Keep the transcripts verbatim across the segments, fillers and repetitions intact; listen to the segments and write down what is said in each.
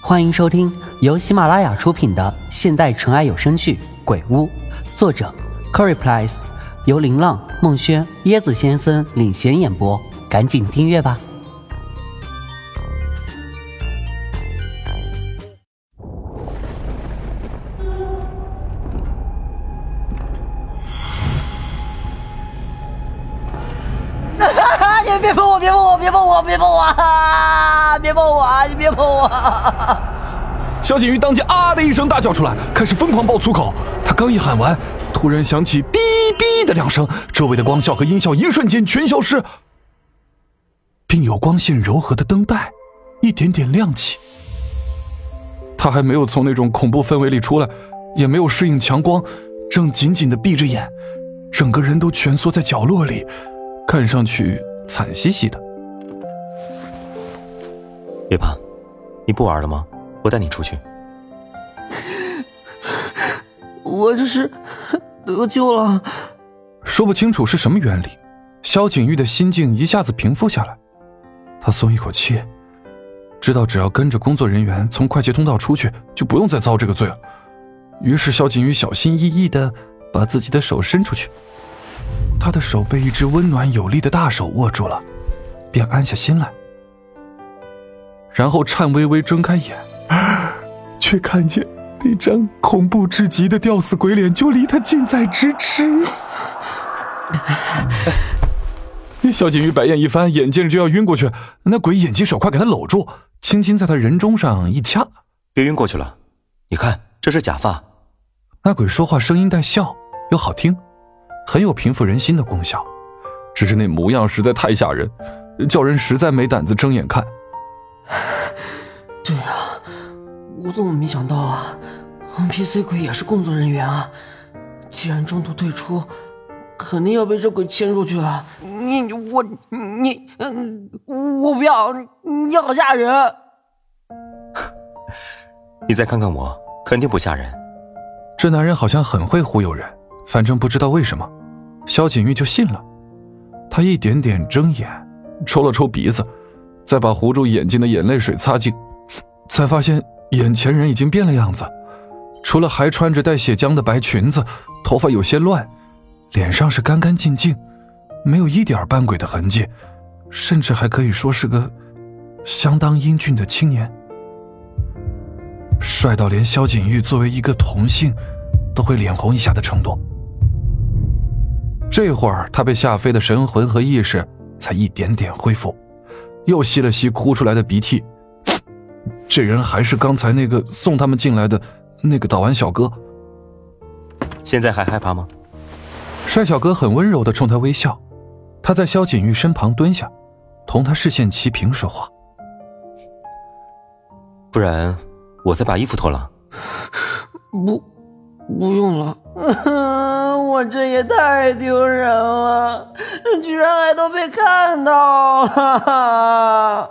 欢迎收听由喜马拉雅出品的现代纯爱有声剧《鬼屋》，作者 Curryplies， 由林浪、孟轩、椰子先生领衔演播，赶紧订阅吧。 你别碰我，别碰我，别碰我，别碰我啊！别碰我啊！你别碰我啊！ 萧景瑜当即啊的一声大叫出来，开始疯狂爆粗口。他刚一喊完，突然响起哔哔的两声，周围的光效和音效一瞬间全消失，并有光线柔和的灯带一点点亮起。他还没有从那种恐怖氛围里出来，也没有适应强光，正紧紧地闭着眼，整个人都蜷缩在角落里，看上去惨兮兮的。 别怕，你不玩了吗？我带你出去。 我这是得救了。 说不清楚是什么原理，萧景玉的心境一下子平复下来。他松一口气，知道只要跟着工作人员从快捷通道出去，就不用再遭这个罪了。于是萧景玉小心翼翼地把自己的手伸出去，他的手被一只温暖有力的大手握住了，便安下心来，然后颤巍巍睁开眼，却看见那张恐怖至极的吊死鬼脸就离他近在咫尺。萧景瑜白眼一翻，眼见着就要晕过去，那鬼眼疾手快给他搂住，轻轻在他人中上一掐。 别晕过去了，你看这是假发。 那鬼说话声音带笑又好听，很有平复人心的功效，只是那模样实在太吓人，叫人实在没胆子睁眼看。 对啊，我怎么没想到啊 N P C 鬼也是工作人员啊，既然中途退出，肯定要被这鬼牵出去了。你我你嗯，我不要，你好吓人。 你再看看我，肯定不吓人。 这男人好像很会忽悠人，反正不知道为什么萧景玉就信了。他一点点睁眼，抽了抽鼻子，再把糊住眼睛的眼泪水擦净，才发现眼前人已经变了样子，除了还穿着带血浆的白裙子，头发有些乱，脸上是干干净净，没有一点扮鬼的痕迹，甚至还可以说是个相当英俊的青年，帅到连萧景玉作为一个同性都会脸红一下的程度。这会儿他被吓飞的神魂和意识才一点点恢复，又吸了吸哭出来的鼻涕。这人还是刚才那个送他们进来的那个导玩小哥。 现在还害怕吗？ 帅小哥很温柔地冲他微笑，他在萧景玉身旁蹲下，同他视线齐平说话。 不然我再把衣服脱了。 不不用了。我这也太丢人了，居然还都被看到了。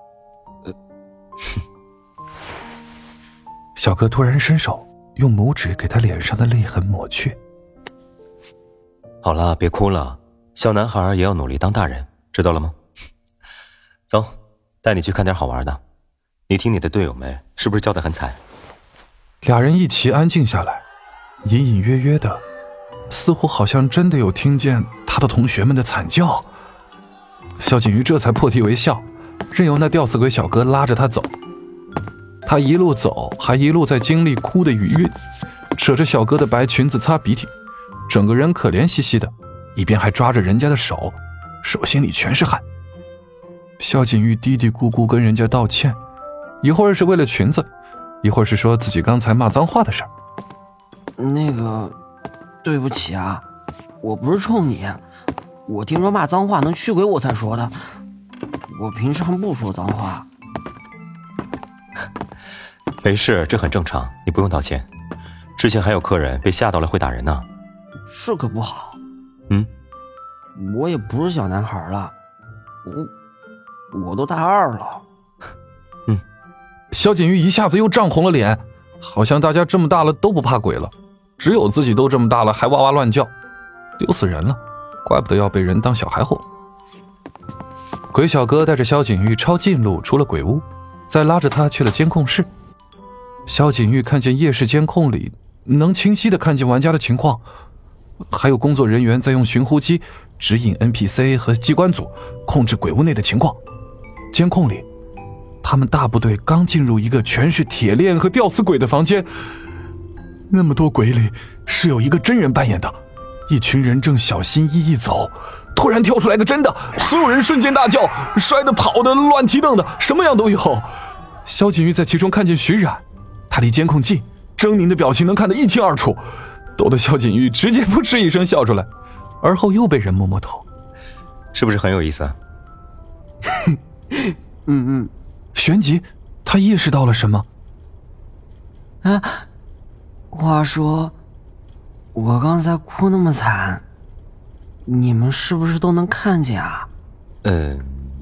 小哥突然伸手用拇指给他脸上的泪痕抹去。 好了，别哭了，小男孩也要努力当大人，知道了吗？走，带你去看点好玩的。你听你的队友们是不是叫得很惨？ 俩人一齐安静下来，隐隐约约的，似乎好像真的有听见他的同学们的惨叫。萧景瑜这才破涕为笑，任由那吊死鬼小哥拉着他走。他一路走，还一路在经历哭的余韵，扯着小哥的白裙子擦鼻涕，整个人可怜兮兮的，一边还抓着人家的手，手心里全是汗。萧景瑜嘀嘀咕咕跟人家道歉，一会儿是为了裙子，一会儿是说自己刚才骂脏话的事儿。 那个对不起啊，我不是冲你，我听说骂脏话能驱鬼我才说的，我平常不说脏话。 没事，这很正常，你不用道歉。之前还有客人被吓到了会打人呢。 是可不好。 嗯， 我也不是小男孩了，我我都大二了。 嗯， 萧景瑜一下子又涨红了脸，好像大家这么大了都不怕鬼了，只有自己都这么大了还哇哇乱叫，丢死人了，怪不得要被人当小孩哄。鬼小哥带着萧景玉抄近路出了鬼屋，再拉着他去了监控室， 萧景玉看见夜视监控里能清晰地看见玩家的情况，还有工作人员在用寻呼机指引 N P C 和机关组控制鬼屋内的情况。监控里，他们大部队刚进入一个全是铁链和吊死鬼的房间，那么多鬼里是有一个真人扮演的，一群人正小心翼翼走，突然跳出来个真的，所有人瞬间大叫，摔的跑的乱踢蹬的，什么样都有。萧景玉在其中看见徐冉，他离监控近，狰狞的表情能看得一清二楚，逗得萧景玉直接扑哧一声笑出来，而后又被人摸摸头。 是不是很有意思啊？ 嗯嗯。 旋即他意识到了什么。 啊，话说我刚才哭那么惨，你们是不是都能看见啊？ 嗯。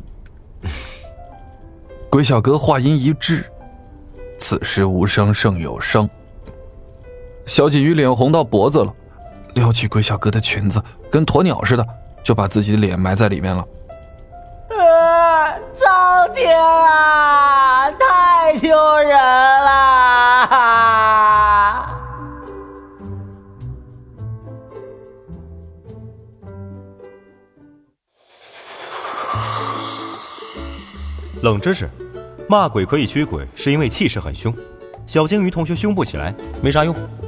鬼小哥话音一滞，此时无声胜有声。萧景瑜脸红到脖子了，撩起鬼小哥的裙子，跟鸵鸟似的，就把自己的脸埋在里面了。 啊！苍天啊！太丢人了！ 冷知识：骂鬼可以驱鬼，是因为气势很凶。小鲸鱼同学凶不起来，没啥用。